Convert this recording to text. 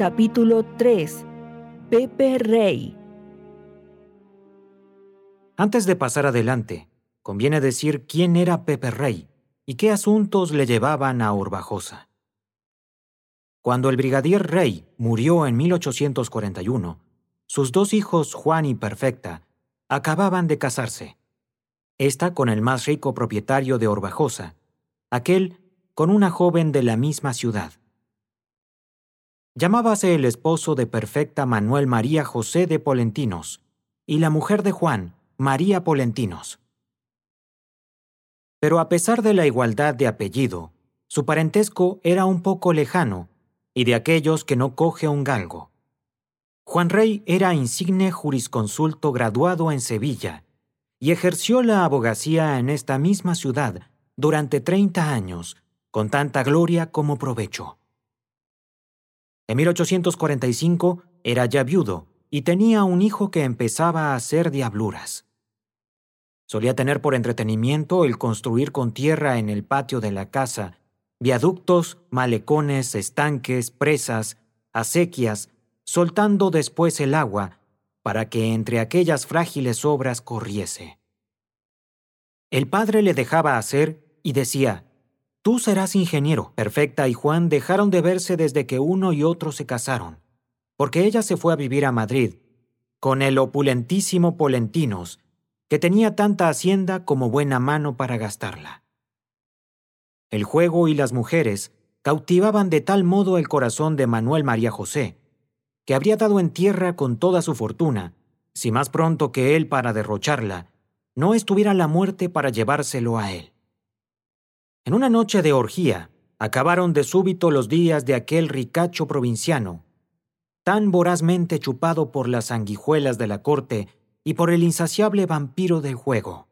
Capítulo 3. Pepe Rey. Antes de pasar adelante, conviene decir quién era Pepe Rey y qué asuntos le llevaban a Orbajosa. Cuando el brigadier Rey murió en 1841, sus dos hijos Juan y Perfecta acababan de casarse. Esta con el más rico propietario de Orbajosa, aquel con una joven de la misma ciudad. Llamábase el esposo de Perfecta Manuel María José de Polentinos, y la mujer de Juan, María Polentinos. Pero a pesar de la igualdad de apellido, su parentesco era un poco lejano y de aquellos que no coge un galgo. Juan Rey era insigne jurisconsulto graduado en Sevilla y ejerció la abogacía en esta misma ciudad durante 30 años, con tanta gloria como provecho. En 1845 era ya viudo y tenía un hijo que empezaba a hacer diabluras. Solía tener por entretenimiento el construir con tierra en el patio de la casa viaductos, malecones, estanques, presas, acequias, soltando después el agua para que entre aquellas frágiles obras corriese. El padre le dejaba hacer y decía: «Tú serás ingeniero». Perfecta y Juan dejaron de verse desde que uno y otro se casaron, porque ella se fue a vivir a Madrid con el opulentísimo Polentinos, que tenía tanta hacienda como buena mano para gastarla. El juego y las mujeres cautivaban de tal modo el corazón de Manuel María José, que habría dado en tierra con toda su fortuna, si más pronto que él para derrocharla, no estuviera la muerte para llevárselo a él. En una noche de orgía, acabaron de súbito los días de aquel ricacho provinciano, tan vorazmente chupado por las sanguijuelas de la corte y por el insaciable vampiro del juego.